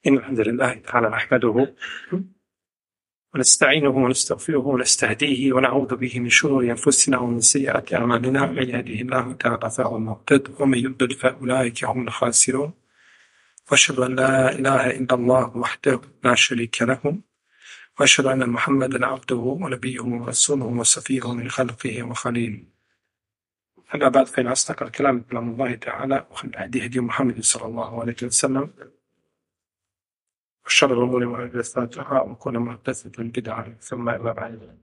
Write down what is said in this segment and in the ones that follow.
إن الحمد لله تعالى نحمده ونستعينه ونستغفره ونستهديه ونعوذ به من شرور أنفسنا ومن سيئات أعمالنا. من يهده الله تعالى فهو المهتد ومن يضلل فأولئك هم الخاسرون. وأشهد أن لا إله إلا الله وحده لا شريك له وأشهد أن محمدا عبده ونبيه ورسوله وصفيه من خلقه وخليله. أما بعد فإن أصدق الكلام كلام الله تعالى وخير الهدي هدي محمد صلى الله عليه وسلم وشر الأمور محدثاتها وكل محدثة بدعة ثم أما بعد.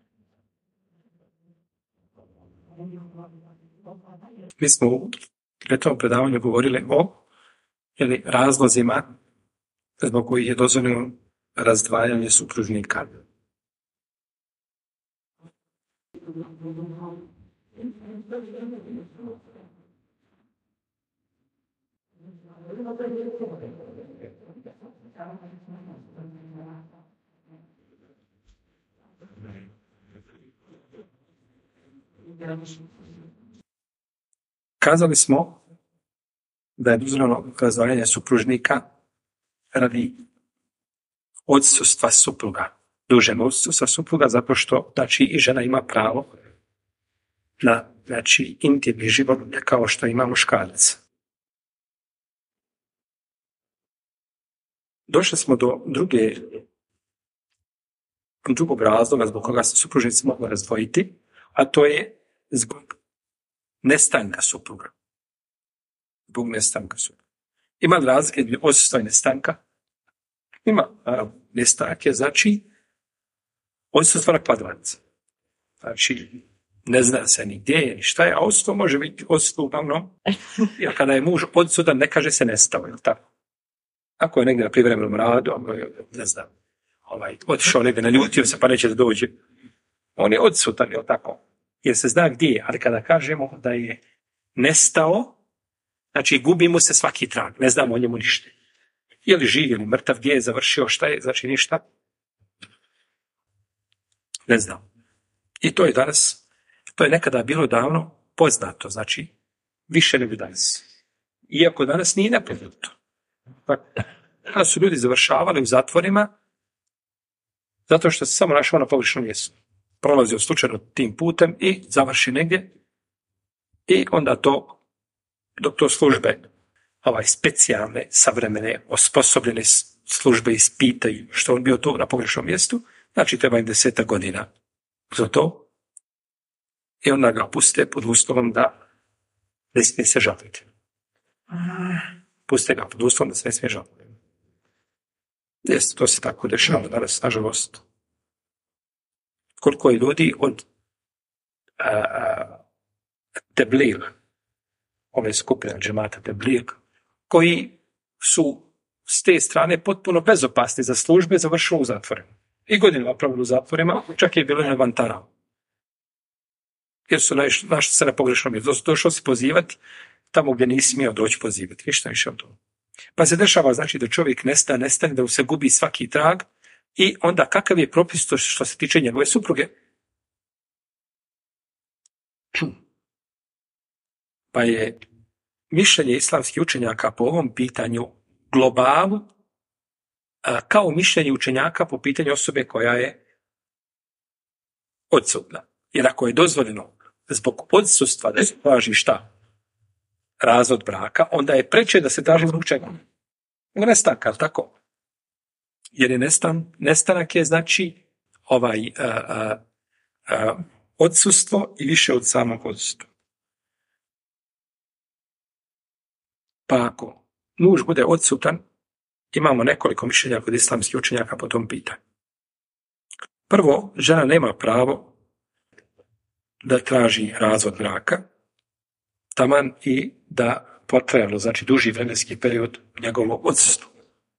Mi smo u tom predavanju govorili o razlozima zbog kojih je dozvoljeno razdvajanje supružnika. Kazali smo da je dozvoljeno razdvajanje supružnika radi odsustva supruga, dužeg odsustva supruga, zato što i žena ima pravo na intimni život kao što ima muškarac. Došli smo do drugog razloga zbog koga se supružnici mogu razdvojiti, a to je zbog nestanka supruga. Zbog nestanka supruga. Ima razlike između odsustva i nestanka? Ima. Nestanak je odsustvo na kvadrat. Ne zna se ni gdje je, ni šta je, a odsustvo može biti odsustvo uglavnom. Jer kada je muž odsutan, ne kaže se nestao, je li tako? Ako je negdje na privremenom radu, ne znam, otišao negdje, naljutio se pa neće da dođe. On je odsutan, je li tako? Jer se zna gdje je, ali kada kažemo da je nestao, gubi mu se svaki trag, ne znamo o njemu ništa. Je li živ ili mrtav, gdje je završio, šta je, ništa. Ne znam. I to je danas, to je nekada bilo davno poznato, više nego danas. Iako danas nije nepoznato. Kada su ljudi završavali u zatvorima, zato što se samo našao na pogrešnom mjestu. Prolazio slučajno tim putem i završi negdje i onda dok to službe specijalne, savremene, osposobljene službe ispitaju što on bio to na pogrešnom mjestu, treba im 10 godina za to i onda ga puste pod uslovom da ne smije se žaliti. Puste ga pod uslovom da se ne smije žaliti. Jeste, to se tako dešava danas, nažalost. Koliko je ljudi od Tebligh, ove skupine džemata Tebligh, koji su s te strane potpuno bezopasni za službe, završili u zatvorima. I godinama pravili u zatvorima, čak je bilo i Vantara. Jer su našli se na pogrešnom mjestu. Došao se pozivati tamo gdje nisi smio doći pozivati. Ništa više od toga. Pa se dešava da čovjek nestane, da mu se gubi svaki trag i onda kakav je propis što se tiče njegove supruge? Pa je mišljenje islamskih učenjaka po ovom pitanju globalu kao mišljenje učenjaka po pitanju osobe koja je odsutna. Jer ako je dozvoljeno zbog odsustva da se traži razvod braka, onda je preče da se traži zbog čega? Nestanka, tako? Jer je nestanak je odsustvo i više od samog odsustva. Pa ako muž bude odsutan, imamo nekoliko mišljenja kod islamskih učenjaka po tom pitanju. Prvo, žena nema pravo da traži razvod braka, taman i da potrajalo, duži vremenski period njegovog odsustva.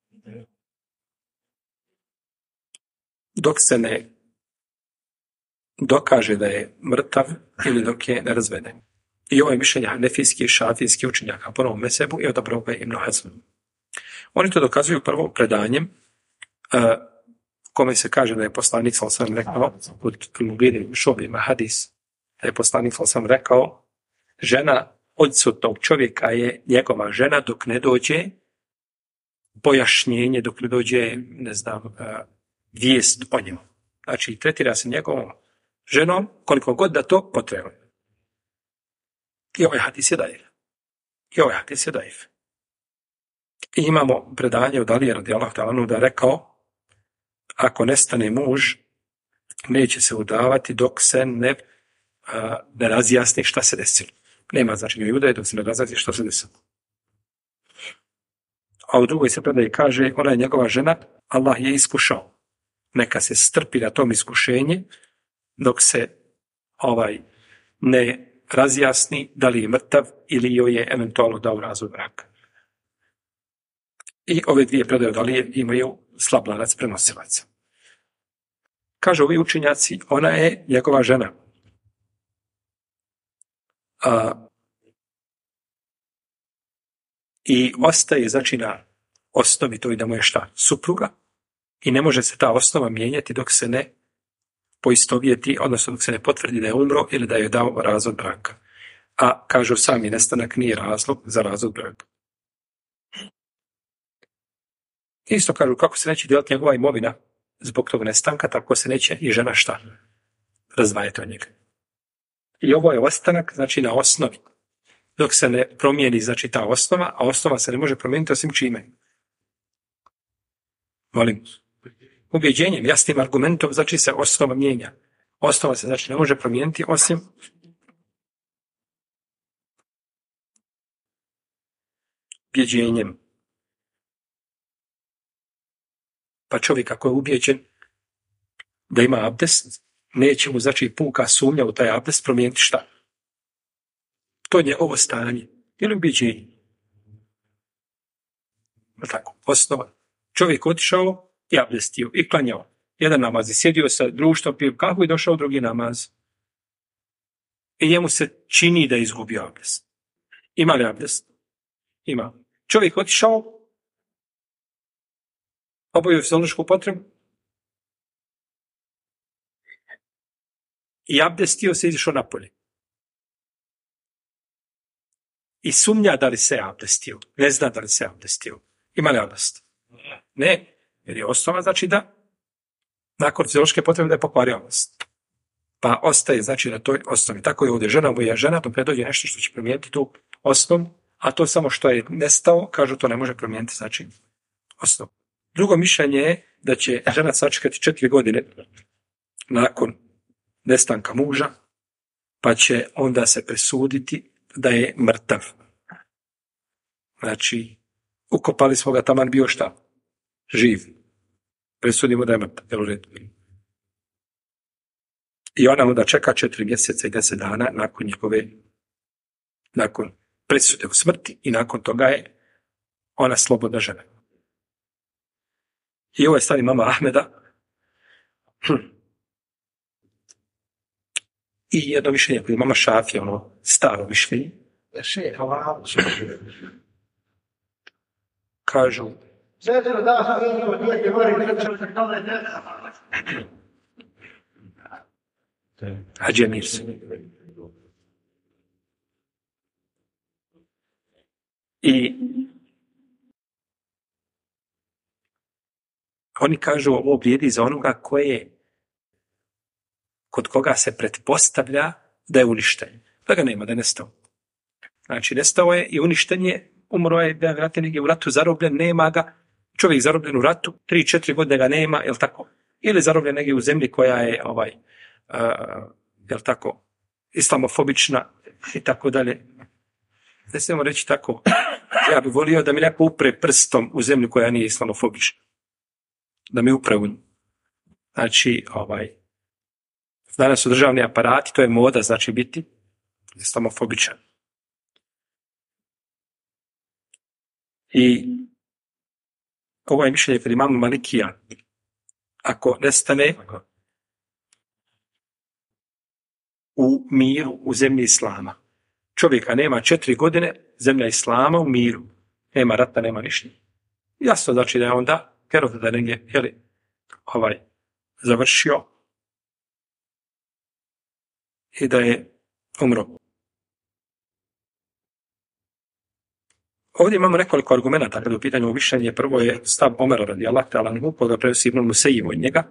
Dok se ne dokaže da je mrtav ili dok je nerazveden. I ovo je mišljenje hanefijskih i šafijskih učenjaka po novom mesebu i odabrao ga Ibn Hazm. Oni to dokazuju prvo predanjem kome se kaže da je poslanik sallallahu alejhi ve sellem rekao od Mugire Šobima hadis, da je poslanik sallallahu alejhi ve sellem rekao žena odsutnog čovjeka je njegova žena dok ne dođe pojašnjenje dok ne dođe, ne znam, vijest o njemu. Znači, tretira se njegovom ženom koliko god da to potrebno. I ovaj hadis je daif. I imamo predanje od Alije radijallahu ta'ala da je rekao, ako nestane muž, neće se udavati dok se ne razjasni šta se desilo. Nema značenja udaje dok se ne razjasni šta se desilo. A u drugoj se predaji kaže, ona je njegova žena, Allah je iskušao. Neka se strpi na tom iskušenje dok se ne razjasni da li je mrtav ili joj je eventualno dao razvod braka. I ove dvije predaje od Alije imaju slab lanac prenosilaca. Kažu ovi učenjaci, ona je njegova žena. I ostaje, znači, na osnovi to i da mu je šta? Supruga. I ne može se ta osnova mijenjati dok se ne poistovjeti, odnosno dok se ne potvrdi da je umro ili da je dao razvod braka. A kažu sami, nestanak nije razlog za razvod braka. Isto kažu, kako se neće dijeliti njegova imovina zbog tog nestanka, tako se neće i žena šta? Razdvajati od njega. I ovo je ostanak, znači, na osnovi. Dok se ne promijeni, znači, ta osnova, a osnova se ne može promijeniti osim čime. Molim. Ubjeđenjem, jasnim argumentom, znači se osnova mijenja. Osnova se, znači, ne može promijeniti osim ubjeđenjem. Pa čovjek ako je ubjeđen da ima abdest, neće mu, znači, puka sumnja u taj abdest promijeniti šta? To je njegovo stanje. Ili ubjeđenje. Tako, osnova. Čovjek otišao i abdestio i klanjao. Jedan namaz i sjedio sa društvom, pio kahvu i došao drugi namaz. I njemu se čini da je izgubio abdest. Ima li abdest? Ima. Čovjek otišao, obavio fiziološku potrebu i abdestio se, izišao napolje. I sumnja da li se abdestio. Ne zna da li se abdestio. Ima li abdest? Ne. Jer je osnova, znači, da nakon fiziološke potrebe da je pokvario abdest. Pa ostaje, znači, na toj osnovi. Tako je ovdje žena, mu je žena, to predođe nešto što će promijeniti tu osnovu, a to samo što je nestao, kažu, to ne može promijeniti, znači, osnovu. Drugo mišljenje je da će žena sačekati 4 godine nakon nestanka muža, pa će onda se presuditi da je mrtav. Znači, ukopali smo ga, taman bio šta? Živ. Presudimo da je mrtav. I ona onda čeka 4 mjeseca i 10 dana nakon presude u smrti i nakon toga je ona slobodna žena. I ovo je stav imama Ahmeda. I jedno mišljenje koje imama Šafija, ono staro mišljenje. Kažu Hadži Mirza. I oni kažu ovo vrijedi za onoga kod koga se pretpostavlja da je uništen. Da ga nema, da je nestao. Znači, nestao je i uništen je, umro je, da je vratio negdje u ratu, zarobljen, nema ga. Čovjek zarobljen u ratu, 3-4 godine ga nema, jel tako? Ili zarobljen negdje u zemlji koja je, jel tako, islamofobična i tako dalje. Ne smijemo reći tako, ja bih volio da mi neko upre prstom u zemlju koja nije islamofobična. Da mi upre u nju. Znači, danas su državni aparati, to je moda, znači biti islamofobičan. I ovo je mišljenje kod imama Malikija. Ako nestane u miru u zemlji islama, čovjeka nema 4 godine, zemlja islama u miru, nema rata, nema ništa. Jasno znači da je onda Herod da negdje završio i da je umro. Ovdje imamo nekoliko argumenata kada u pitanju mišljenje. Prvo je stav Omera radijallahu ta'ala anhu, koga prenosi Ibn Musejib od njega.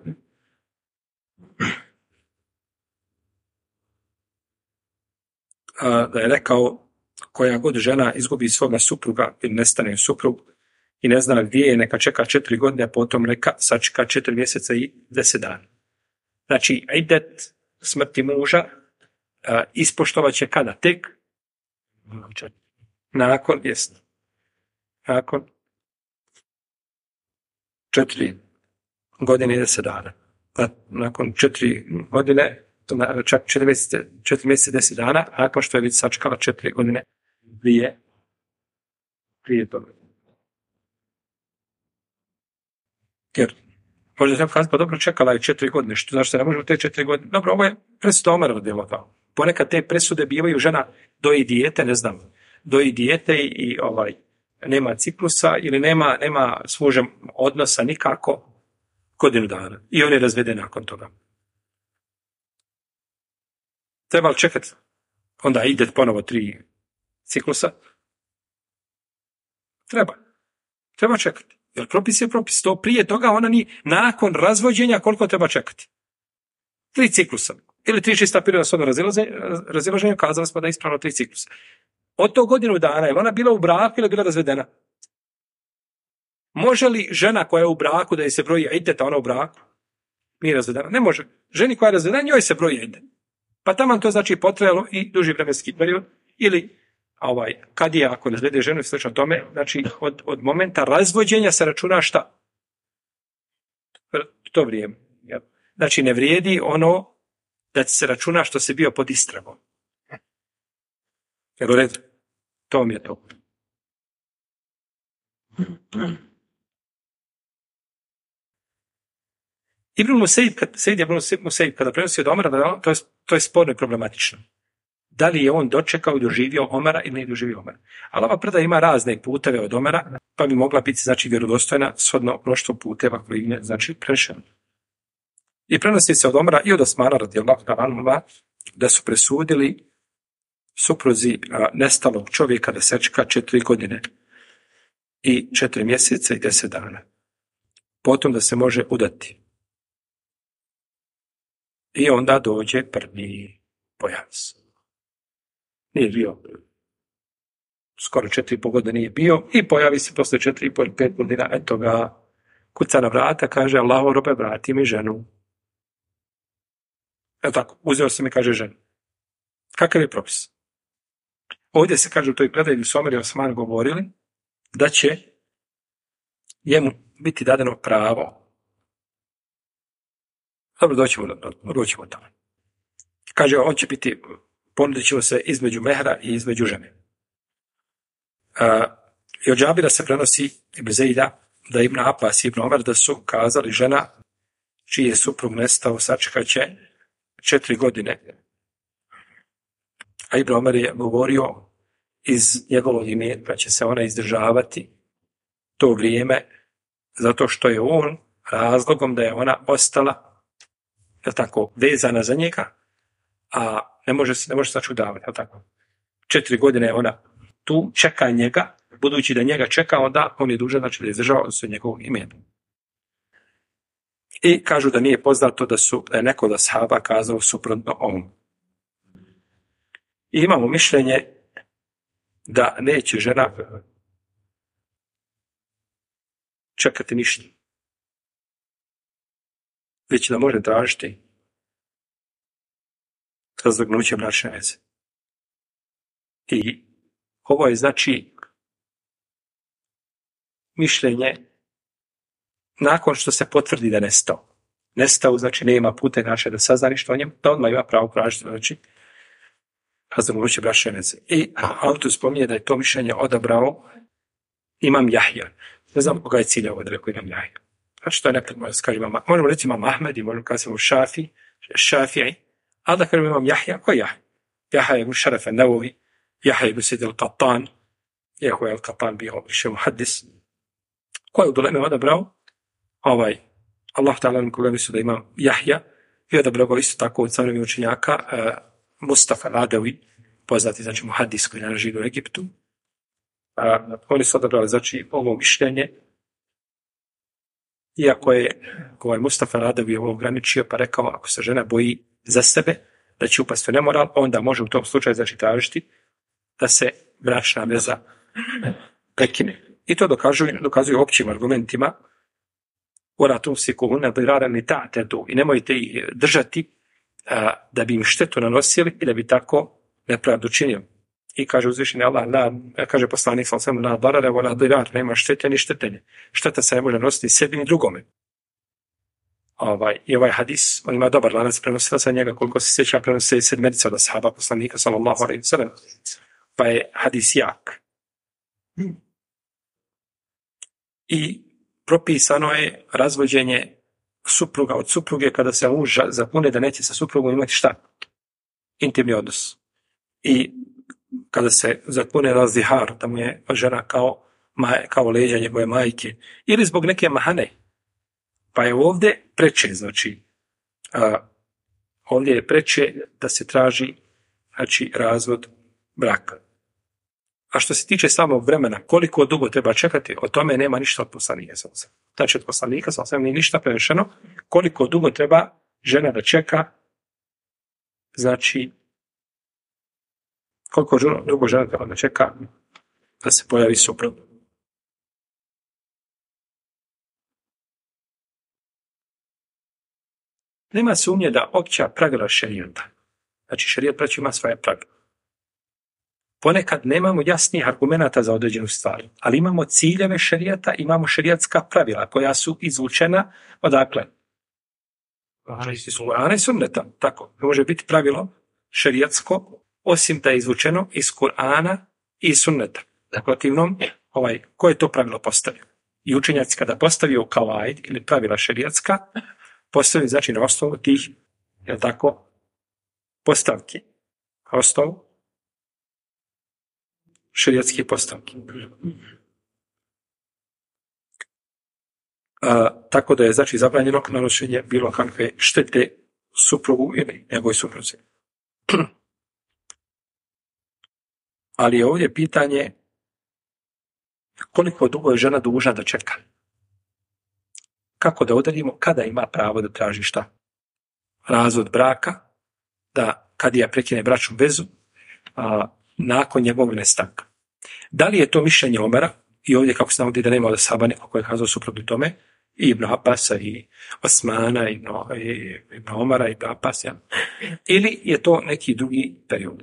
Da je rekao, koja god žena izgubi svoga supruga ili nestane suprug i ne zna gdje je, neka čeka 4 godine, a potom neka sačeka 4 mjeseca i 10 dana. Znači, idet smrti muža ispoštovat će kada? Tek nakon 4 godine i 10 dana. Nakon 4 godine, čak 4 mjeseca 10 dana, nakon što je već sačekala 4 godine prije toga. Jer možda treba kazati, pa dobro, čekala je 4 godine, zašto se ne možemo te 4 godine? Dobro, ovo je presuda Omera radijallahu. Ponekad te presude bivaju, žena doji dijete, ne znam, doji dijete i nema ciklusa ili nema s mužem odnosa nikako godinu dana. I on je razveden nakon toga. Treba li čekati? Onda ide ponovo 3 ciklusa? Treba čekati. Jer propis je propis. To prije toga ona ni nakon razvođenja koliko treba čekati. 3 ciklusa. Ili 3 čista perioda shodno razilaženja, kazali smo da je ispravno 3 ciklusa. Od tog godinu dana, je ona bila u braku ili bila razvedena? Može li žena koja je u braku da je se broji ideta, ona u braku? Nije razvedena. Ne može. Ženi koja je razvedena, njoj se broji idet. Pa tamo to znači potrajalo i duži vremenski period. Ili kad je, ako razvede ženu i slično tome, znači od momenta razvođenja se računa šta? To vrijeme. Znači ne vrijedi ono da ti se računa što se bio pod istragom. Jel u redu? To mi je to. Ibn Musejib kada prenosi od Omera, to je sporno i problematično. Da li je on dočekao i doživio Omera ili ne doživio Omera. Ali ova predaja ima razne puteve od Omera, pa bi mogla biti znači vjerodostojna shodno mnoštvo puteva koji je znači prešeno. I prenosi se od Omera i od Osmana radijallahu ta'ala da su presudili supruzi nestalog čovjeka da se čeka 4 godine i 4 mjeseca i 10 dana. Potom da se može udati. I onda dođe prvi pojavi se. Nije bio. Skoro 4,5 godine nije bio i pojavi se posle 4,5 ili 5 godina, eto ga kuca na vrata, kaže Allaho robe, vrati mi ženu. Eto tako, uzeo sam i kaže ženu. Kakav je propis? Ovdje se kaže u toj predaji su Omer i Osman govorili da će njemu biti dadeno pravo. Dobro, doćemo tamo. Kaže, on će biti, ponudit ćemo se između mehra i između žene. I od Džabira se prenosi Ibn Zejda da Ibn Abbas i Ibn Omer da su kazali žena čiji je suprug nestao sačekat će 4 godine. A Ibn Omer je govorio iz njegovog imetka će se ona izdržavati to vrijeme zato što je on razlogom da je ona ostala tako vezana za njega, a ne može sačudavati. Tako. 4 godine je ona tu, čeka njega, budući da njega čeka, onda on je dužan znači da izdržava od njegovog imena. I kažu da nije poznato da je neko od ashaba kazao suprotno ovom. I imamo mišljenje da neće žena čekati ništa. Već da može tražiti razvrgnuće bračne veze. I ovo je znači mišljenje nakon što se potvrdi da je nestao. Nestao znači nema puta i načina da sazna ništa o njemu, da odmah ima pravo tražiti znači razvrgnuće bračne veze. I autor spominje da je to mišljenje odabrao Imam Jahja. Ne znam koga je ciljao ovdje rekao Imam Jahja. Znači to je nekad možemo reći Imam Ahmed i možemo kazati Šafi'i, a da kažemo Imam Jahja, ko je Jahja? Jahja ibn Šaraf an-Nawawi, Jahja ibn Said al-Qattan, iako je al-Qattan bio više muhaddis. Ko je u doleme odabrao? Allah ta'ala koga misli da Imam Jahja i odabrao ga isto tako od savremenih učenjaka Mustafa al-Adawi, poznati znači muhaddis koji živi u Egiptu. Oni su odabrali, znači, ovo mišljenje, iako je Mustafa Radovi ovo ograničio, pa rekao, ako se žena boji za sebe, da će upasti u nemoral, onda može u tom slučaju, znači, tražiti da se bračna veza prekine. I to dokazuju općim argumentima, i nemojte ih držati da bi im štetu nanosili i da bi tako nepravdu činili. I kaže uzvišeni Allah, kaže poslanik sallallahu alejhi ve sellem, la dirar, nema štete ni štetenje. Šteta se ne može nositi sebi ni drugome. I ovaj hadis, on ima dobar lanac prenosilaca, njega koliko se sjeća prenosi sedmerica od ashaba poslanika sallallahu alejhi ve sellem, pa je hadis jak. I propisano je razvođenje supruga od supruge kada se muž zakune da neće sa suprugom imati šta? Intimni odnos. I kada se zakune na zihar, da mu je žena kao leđa njegove majke, ili zbog neke mahane. Pa je ovdje preče, znači, ovdje je preče da se traži, znači, razvod braka. A što se tiče samog vremena, koliko dugo treba čekati, o tome nema ništa od poslanika. Znači, od poslanika nije ništa prenešeno. Koliko dugo treba žena da čeka, znači, koliko dugo žena treba da čeka da se pojavi suprug. Nema sumnje da opća pravila šerijata, znači šerijat braći ima svoje pravila. Ponekad nemamo jasnih argumenata za određenu stvar, ali imamo ciljeve šerijata, imamo šerijatska pravila koja su izvučena odakle? Iz Kur'ana i Sunneta. Tako, može biti pravilo šerijatsko, osim da je izvučeno iz Kur'ana i Sunneta. Protivnom, ko je to pravilo postavio? I učenjaci kada postavio kavaid ili pravila šerijatska, postavili znači na osnovu tih, jel tako, postavki. Osnovu šerijatskih postavki. Tako da je znači zabranjeno nanošenje bilo kakve štete suprugu ili njegovoj supruzi. Ali je ovdje pitanje koliko dugo je žena dužna da čeka. Kako da odredimo kada ima pravo da traži šta? Razvod braka, da kad je prekine bračnu vezu, nakon njegovog nestanka. Da li je to mišljenje Omera, i ovdje kako se navodi da nema od ashaba neko koji je kazao suprotno tome, i Ibn Abasa, i Osmana, i Ibn Omara, i Ibn Abbas, ja. Ili je to neki drugi period.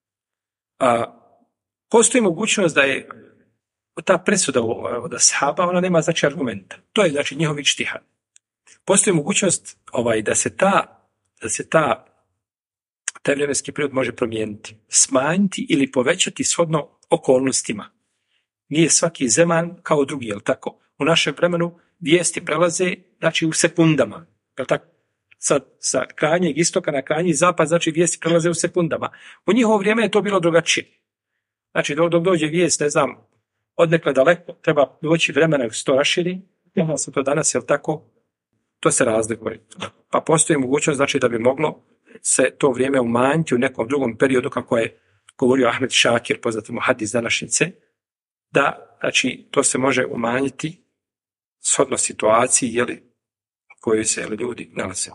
Postoji mogućnost da je ta presuda od ashaba, ona nema znači argumenta. To je znači njihov ičtihad. Postoji mogućnost da se taj vremenski period može promijeniti, smanjiti ili povećati shodno okolnostima. Nije svaki zeman kao drugi, jel tako? U našem vremenu vijesti prelaze, znači u sekundama, jel tako? Sa krajnjeg istoka na krajnji zapad, znači vijesti prelaze u sekundama. U njihovo vrijeme je to bilo drugačije. Znači, dok dođe vijest, ne znam, odnekle daleko, treba doći vremena da se to raširi, ja sam to danas, jel tako? To se razlikuje. Pa postoji mogućnost, znači, da bi moglo se to vrijeme umanjiti u nekom drugom periodu, kako je govorio Ahmed Šakir, poznati muhadis današnjice, da, znači, to se može umanjiti shodno situaciji, jeli, u kojoj se ljudi nalaze.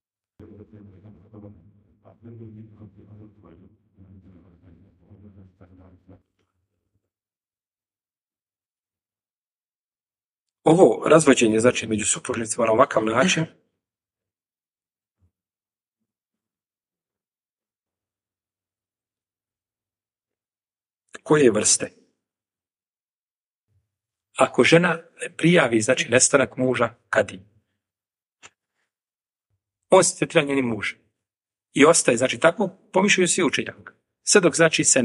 Ovo razvođenje, znači, među supružnicima na ovakav način, koje vrste? Ako žena prijavi, znači, nestanak muža, kadi? On se tretira njenim mužem. I ostaje, znači, tako pomišljaju svi učenjaka. Sve dok, znači, se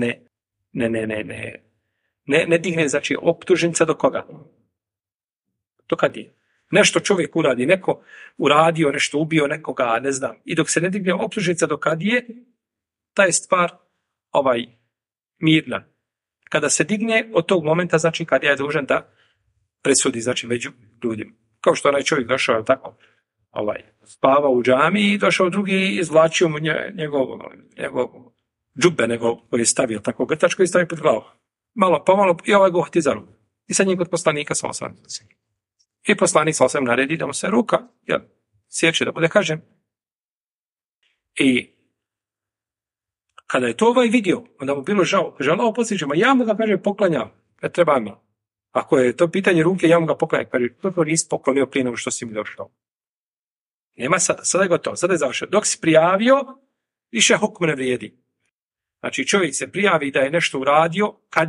ne digne, znači, optužnica do koga? To kad je? Nešto čovjek uradi, neko uradio, nešto ubio nekoga, ne znam. I dok se ne digne optužnica do kad je, ta je stvar mirna. Kada se digne od tog momenta, znači kad je dužan da presudi, znači među ljudima. Kao što onaj čovjek došao, tako, spavao u džami i došao drugi i izvlačio mu njegov džube, koji je stavio, tako grtačko i stavio pod glavu. malo pomalo, i ovaj ga uhvati za ruku. I sad njih kod poslanika sa osam. I poslanik sa osam naredi da mu se ruka, sjeće da bude kažem. I kada je to ovaj vidio, onda mu bilo žao. Kaže, Allah posjećamo, ja mu ga, kaže, poklanjam. Treba mi. Ako je to pitanje ruke, ja mu ga poklanjam. Kaže, to nisi poklonio prije nego što si mi došao. Nema sada je gotovo, sada je završeno. Dok si prijavio, više hukm ne vrijedi. Znači, čovjek se prijavi da je nešto uradio,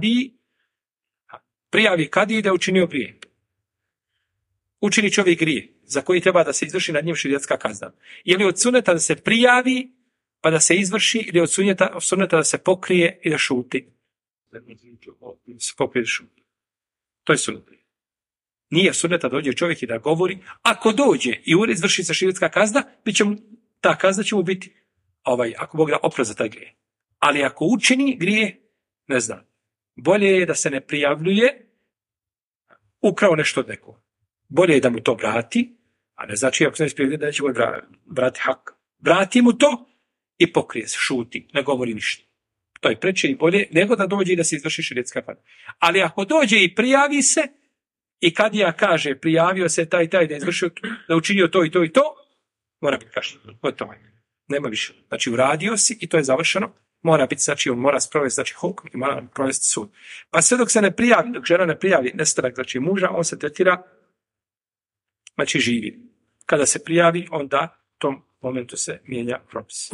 prijavi kadiji da je učinio prije. Učini čovjek grije, za koji treba da se izvrši nad njim šerijatska kazna. Ili od suneta da se prijavi, pa da se izvrši, ili od suneta da se pokrije i da šuti. Se pokrije i šuti. To je sunet. Nije suneta dođe čovjek i da govori. Ako dođe i izvrši se šerijatska kazna, ta kazna će mu biti, ako Bog da, oprost za taj grije. Ali ako učini grije, ne znam. Bolje je da se ne prijavljuje, ukrao nešto od nekog. Bolje je da mu to vrati, a ne znači ako se ne prijavljuje da neće mu vrati hak. Vrati mu to i pokrije se, šuti, ne govori ništa. To je preče i bolje nego da dođe i da se izvrši šerijatska kazna. Ali ako dođe i prijavi se, i kadija kaže prijavio se taj da je izvršio, da učinio to i to i to, mora biti kažnjen. Gotovo. Nema više. Znači uradio si i to je završeno. Mora biti, znači on mora sprovesti, znači hukm i mora provesti sud. Pa sve dok se ne prijavi, dok žena ne prijavi nestanak, znači muža, on se tretira, znači živi. Kada se prijavi, onda u tom momentu se mijenja propis.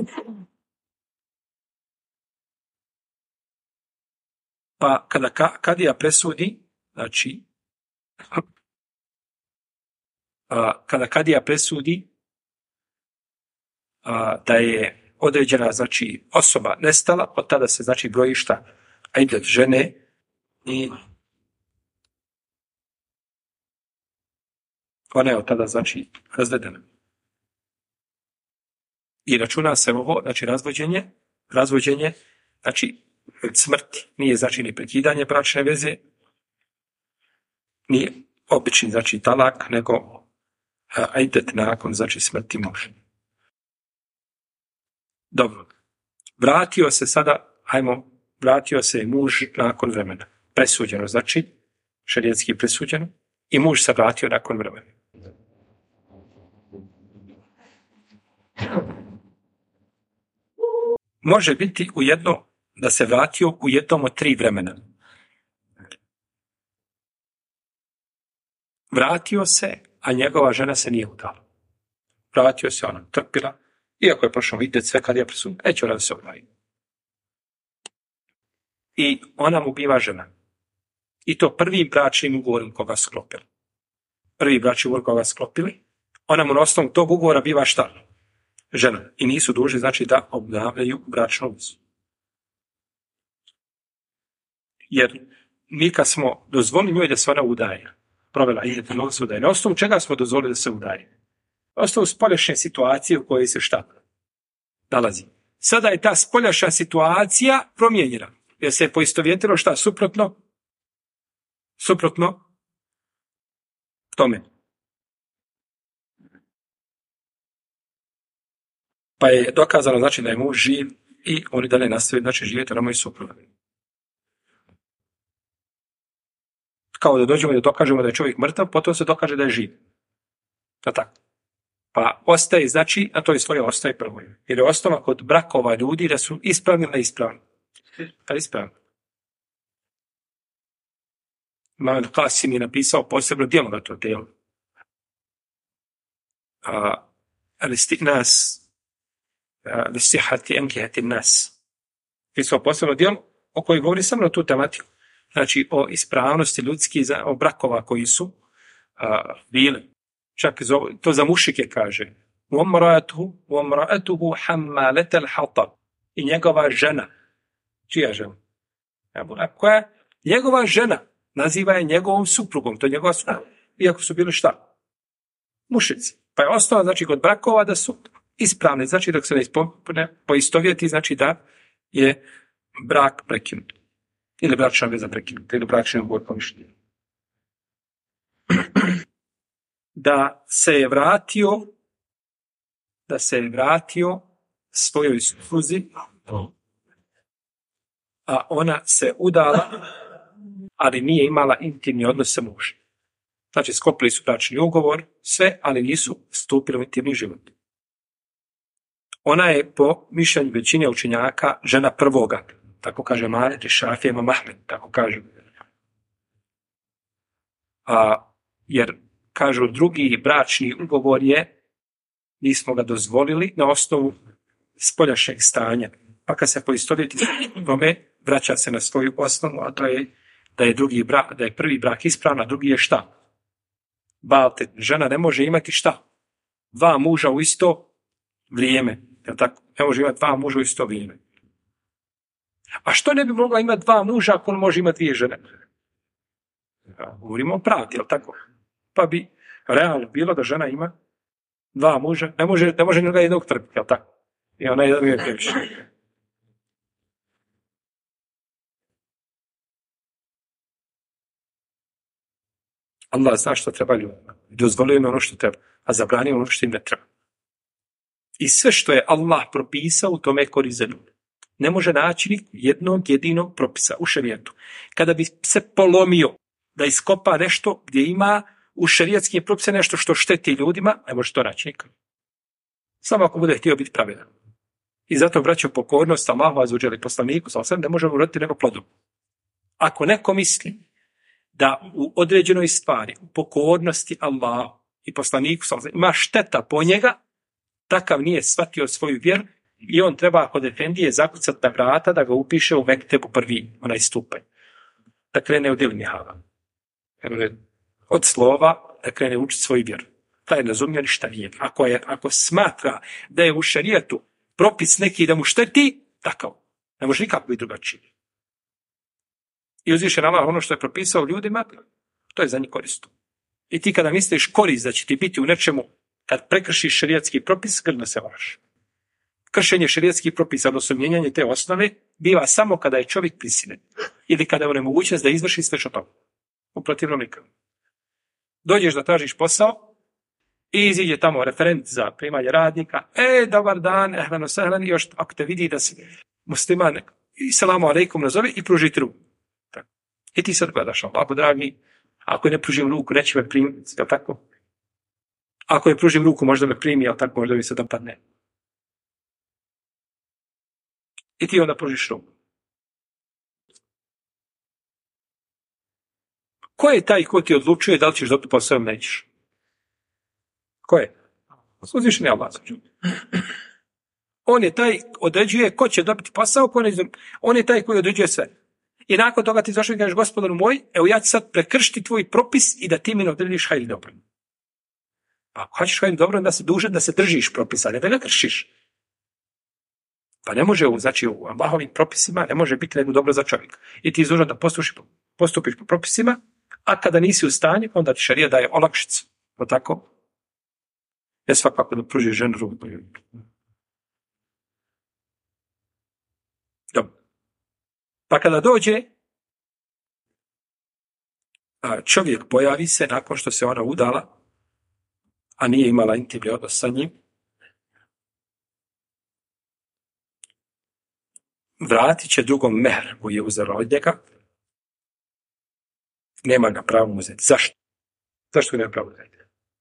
Pa kada kadija presudi, znači kada kadija presudi da je određena, znači, osoba nestala, od tada se, znači, broji šta? Ajdet žene i ona je od tada, znači, razvedena. I računa se ovo, znači, razvođenje, znači, smrti. Nije, znači, ni prekidanje bračne veze, nije obični, znači, talak, nego ajdet nakon, znači, smrti muža. Dobro. Vratio se muž nakon vremena. Presuđeno, znači, šerijatski presuđeno, i muž se vratio nakon vremena. Može biti da se vratio u jednom od 3 vremena. Vratio se, a njegova žena se nije udala. Vratio se, ona trpila, iako je prošao vidjeti sve kad je presudio, neće ona da se odvaji. I ona mu biva žena. I to prvi bračnim ugovorom koga sklopili. Prvi bračni ugovor koga sklopili, ona mu na osnovu tog ugovora biva šta? Žena. I nisu dužni, znači, da obnavljaju bračnu vezu. Jer mi kad smo dozvolili njoj da se ona udaje, provela i da se udaje, na osnovu čega smo dozvolili da se udaje? Na osnovu spoljašnje situacije u kojoj se šta nalazi. Sada je ta spoljašnja situacija promijenjena. Jer se je poistovjetilo šta? Suprotno tome. Pa je dokazano, znači, da je muž živ i oni dalje nastavljaju, znači, živjeti na moji supruga. Kao da dođemo i da dokažemo da je čovjek mrtav, potom se dokaže da je živ. Tako. Pa ostaje, znači, a to je svoje ostaje prvo. Jer je osnova kod brakova ljudi da su ispravni ili neispravni. Pa ispravni. Imam Qasim je napisao posebno djelo na to djelo. Al-istinas lisihati enkihati nas. Pisao posebno djelo o kojoj govori samo na tu tematiku. Znači, o ispravnosti ljudskih, o brakova koji su bili. Čak to za mušike kaže. وَمْرَأَتُهُ حَمَّالَةَ الْحَطَبِ. I njegova žena. Čija žena? Koja? Njegova žena. Naziva je njegovom suprugom. To je njegova supruga. Iako su bili šta? Mušici. Pa je osnova, znači, kod brakova da su ispravni. Znači, dok se ne poistovjeti, znači da je brak prekinut. Ili bračna veza prekinuta. Ili bračni ugovor poništen. Da se je vratio svojoj supruzi, a ona se udala ali nije imala intimni odnos sa mužem. Znači, sklopili su bračni ugovor, sve, ali nisu stupili u intimni život. Ona je, po mišljenju većine učenjaka, žena prvoga. Tako kaže Malik, Šafija, Imam Ahmed, tako kažu. Jer, kažu, drugi bračni ugovor je, nismo ga dozvolili na osnovu spoljašnjeg stanja. Pa kad se poistovjeti tome, vraća se na svoju osnovu, a to je da je prvi brak ispravan, a drugi je šta? Balte, žena ne može imati šta? Dva muža u isto vrijeme. Jel tako? Ne može imati dva muža u isto vrijeme. A što ne bi mogla imati dva muža ako on može imati dvije žene? Govorimo o pravdi, jel tako? Pa bi realno bilo da žena ima dva muža, ne može njega jednog trpiti, jel tako? I ona jedan je previše. Allah zna što treba ljudima. Dozvolio im ono što treba, a zabranio ono što im ne treba. I sve što je Allah propisao, u tome je korist za ljude. Ne može naći jednog jedinog propisa u šerijetu. Kada bi se polomio da iskopa nešto gdje ima u šerijatskim propise nešto što šteti ljudima, ne može to naći nikad. Samo ako bude htio biti pravedan. I zato vraća pokornost Allahu azza poslaniku, ne možemo uroditi nego plodom. Ako neko misli da u određenoj stvari, u pokornosti Allahu i poslaniku ima šteta po njega, takav nije shvatio svoju vjeru i on treba kod efendije zakucati na vrata da ga upiše u mektebu prvi, onaj stupanj. Da krene od ilmihava. Od slova da krene učiti svoju vjeru. Taj razumije ništa nije. Ako smatra da je u šerijetu propis neki da mu šteti, takav. Ne može nikako biti drugačiji. I uzvišen Allah ono što je propisao ljudima, to je za njih korisno. I ti kada misliš korist da će ti biti u nečemu, kad prekršiš šerijatski propis, grdno se varaš. Kršenje šerijatskih propisa, odnosno mijenjanje te osnove, biva samo kada je čovjek prisiljen. Ili kada je onemogućen da izvrši sve što to. U protivnom nikad. Dođeš da tražiš posao i iziđe tamo referent za primanje radnika. Dobar dan, ehlano sehlan, još ako te vidi da si musliman, i selamu alejkum nazove i pruži ti ruku. I ti sad gledaš, Allahu dragi, ako je ne pružim ruku, neće me primiti, jel tako? Ako je pružim ruku, možda me primi, jel tako, možda mi se dopadne. I ti onda pružiš ruku. Ko je taj ko ti odlučuje da li ćeš dobiti posao ili nećeš? Ko je? Uzvišeni Allah. On je taj određuje ko će dobiti posao, on je taj koji određuje sve. I nakon toga ti zašto kažeš, gospodaru moj, evo ja ću sad prekršiti tvoj propis i da ti mi ne odrediš hajde dobro. Pa ako hoćeš hajde dobro, onda si dužan da se držiš propisa, ne da ga kršiš. Pa ne može, znači u Allahovim propisima ne može biti nego dobro za čovjeka. I ti je dužan da postupiš po propisima, a kada nisi u stanju, onda ti šarija daje olakšicu. Pa tako? Je svakako da pruži ženu ruku. Dobro. Pa kada dođe, čovjek pojavi se nakon što se ona udala, a nije imala intimni odnos sa njim, vratit će drugom mehr koji je uzela od njega, nema ga pravo uzeti. Zašto? Zašto ga nema pravo uzeti?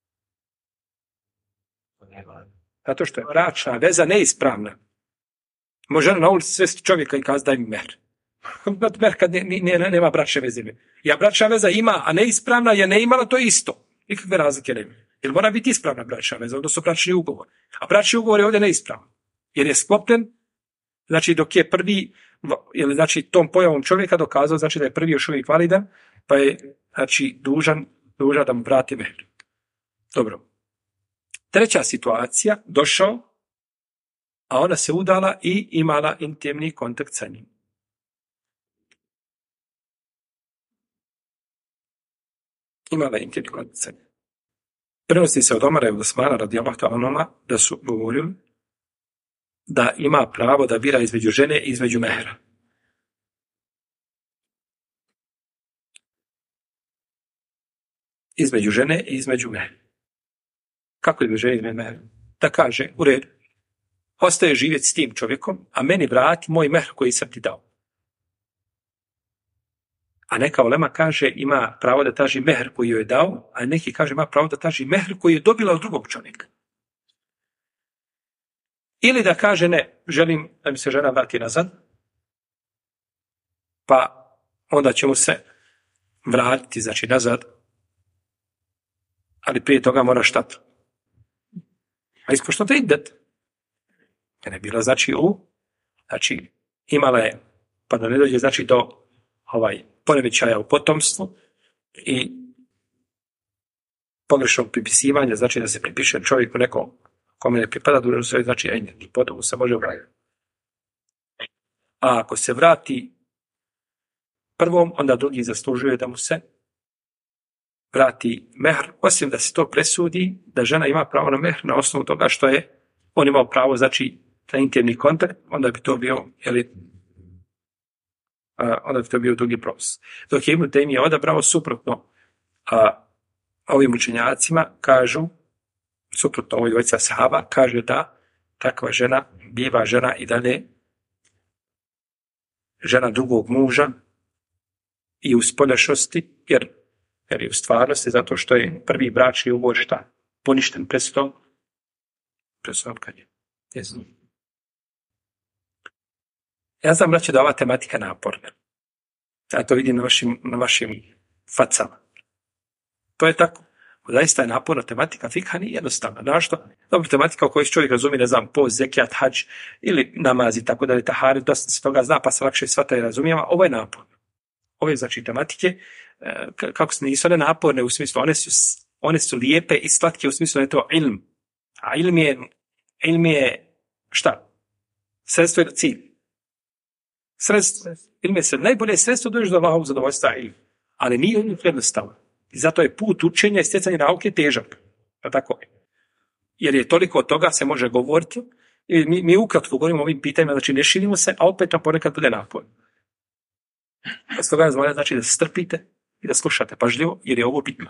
Zato što je bračna veza neispravna. Može na ulici svesti čovjeka i kazi daj mi mehr. Mer kad nema bračne veze. Ja bračna veza ima, a neispravna je ne imala, to je isto. Nikakve razlike nema. Jer mora biti ispravna bračna veza, odnosno bračni ugovor. A bračni ugovor je ovdje neispravan. Jer je sklopljen, znači dok je prvi, ili znači tom pojavom čovjeka dokazao, znači da je prvi još uvijek validan, pa je znači dužan da mu vrati mehr. Dobro. Treća situacija, došao, a ona se udala i imala intimni kontakt sa njim. Imala intimni kontakt sa njim. Prenosi se od Omara i od Osmana radijallahu ta'ala anhuma da su govorili da ima pravo da bira između žene i između mehra. Između žene i između mehra. Kako između žene i između mehra? Da kaže, u redu, ostaje živjeti s tim čovjekom, a meni vrati moj mehr koji sam ti dao. A neka ulema kaže ima pravo da traži mehr koji joj je dao, a neki kaže ima pravo da traži mehr koji je dobila od drugog čovjeka. Ili da kaže ne, želim da mi se žena vrati nazad, pa onda ćemo se vratiti, znači nazad, ali prije toga mora štati. A ispošto to idet. Jer je bila, znači, imala je, pa da ne dođe, znači, do poremećaja u potomstvu i pogrešnog pripisivanja, znači da se pripiše čovjeku neko kome ne pripada, dužno se, znači, potom se može vratiti. A ako se vrati prvom, onda drugi zaslužuje da mu se vrati mehr, osim da se to presudi, da žena ima pravo na mehr na osnovu toga što je on imao pravo, znači, na intimni kontakt, onda bi to bio, onda bi to bio drugi propis. Dok je Ibn Tejmija odabrao suprotno ovim učenjacima, kažu, suprotno ovoj dvojica sahaba, kaže da takva žena biva žena i dalje žena drugog muža i u spoljašnosti, jer je u stvarnosti, zato što je prvi bračni ugovor šta? Poništen presudom kad je. Ja znam, braće, da ova tematika naporna. Ja to vidim na vašim facama. To je tako. Zaista je naporna tematika, fikha nije jednostavna. Našto? Dobro, tematika o kojoj čovjek razumije, ne znam, post, zekijat, hadž ili namazi, tako da je tahari, dosta se toga zna, pa se lakše shvata i razumijeva. Ovo je naporno. Ove, znači, tematike, kako se nisu one naporne u smislu, one su lijepe i slatke u smislu da je to ilm. A ilm je šta? Sredstvo ili cilj. Sredstvo. Ilm je najbolje sredstvo dođeš do Allahovog zadovoljstva ilm. Ali nije ilm jednostavan. I zato je put učenja i stjecanja nauke težak. Tako je. Jer je toliko toga se može govoriti. I mi ukratko govorimo o ovim pitanjima, znači ne širimo se, a opet nam ponekad bude naporno. Stoga je zvolja, znači da se strpite i da slušate pažljivo, jer je ovo bitno.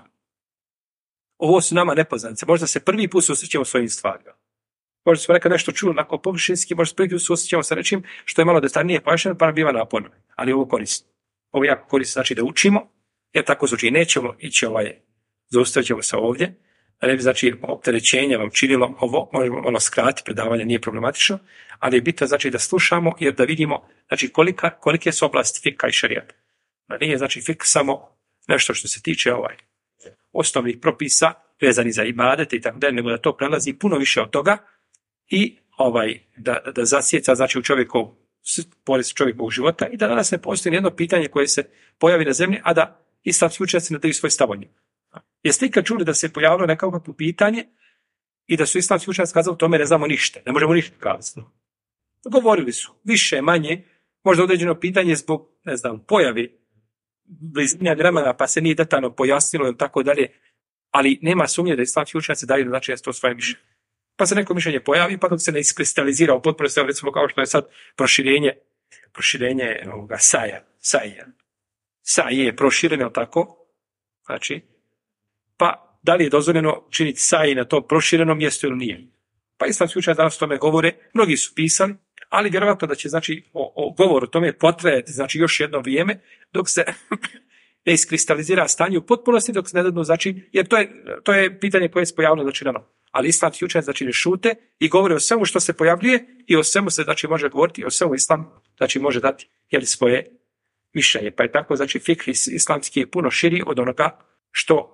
Ovo su nama nepoznanice. Možda se prvi put susrećemo s ovim stvarima. Možda smo nekad nešto čuli onako površinski, možda se prvi put susrećemo sa nečim što je malo detaljnije pojašnjeno, pa nam biva naporno. Ali ovo korisno. Ovo jako korisno, znači da učimo, jer tako znači nećemo ići zaustavit ćemo se ovdje, da ne bi, znači, opterećenje vam činilo ovo, možemo malo skratiti, predavanje nije problematično, ali je bitno, znači, da slušamo, jer da vidimo, znači, kolike su oblasti fikha i šerijata. Da nije, znači, fik samo nešto što se tiče osnovnih propisa, vezani za ibadete i tako dalje, nego da to prelazi puno više od toga i da zasjeca, znači, u čovjekovog života i da danas ne postoji nijedno pitanje koje se pojavi na zemlji, a da islamski učenjaci ne daju svoj stav o njemu. Jeste ikad čuli da se pojavilo nekako pitanje i da su islamski učenjaci kazali tome ne znamo ništa, ne možemo ništa kazati. Govorili su, više, manje, možda određeno pitanje zbog, ne znam, pojavi blizine vremena, pa se nije detaljno pojasnilo ili tako dalje, ali nema sumnje da islamski učenjaci daju znači to svoje mišljenje. Pa se neko mišljenje pojavi, pa dok se ne iskristalizira u potpunosti, recimo kao što je sad proširenje ovoga saja. Saj je prošireno tako, znači, pa da li je dozvoljeno činiti saj na to prošireno mjesto ili nije. Pa islamski učenjaci danas o tome govore, mnogi su pisali, ali vjerovatno da će, znači, o govoru o tome potrajati, znači, još jedno vrijeme, dok se ne iskristalizira stanje u potpunosti, dok se ne dadnu, znači, jer to je pitanje koje se pojavilo, znači, na novo. Ali islamski učenjaci, znači, ne šute i govore o svemu što se pojavljuje i o svemu se, znači, može govoriti, o svemu islam, znači, može dati, svoje mišljenje. Pa je tako, znači, fikh islamski je puno širi od onoga što,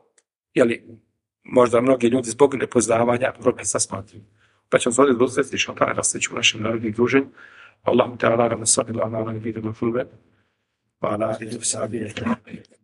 možda mnogi ljudi zbog nepoznavanja propisa smatruju. Pa ćemo zvoli dozvesti što taj rasteći u našem narodnim druženju. Allahu ta'ala, sallallahu alaihi wa sallam, pa ala alihi wa sahbihi.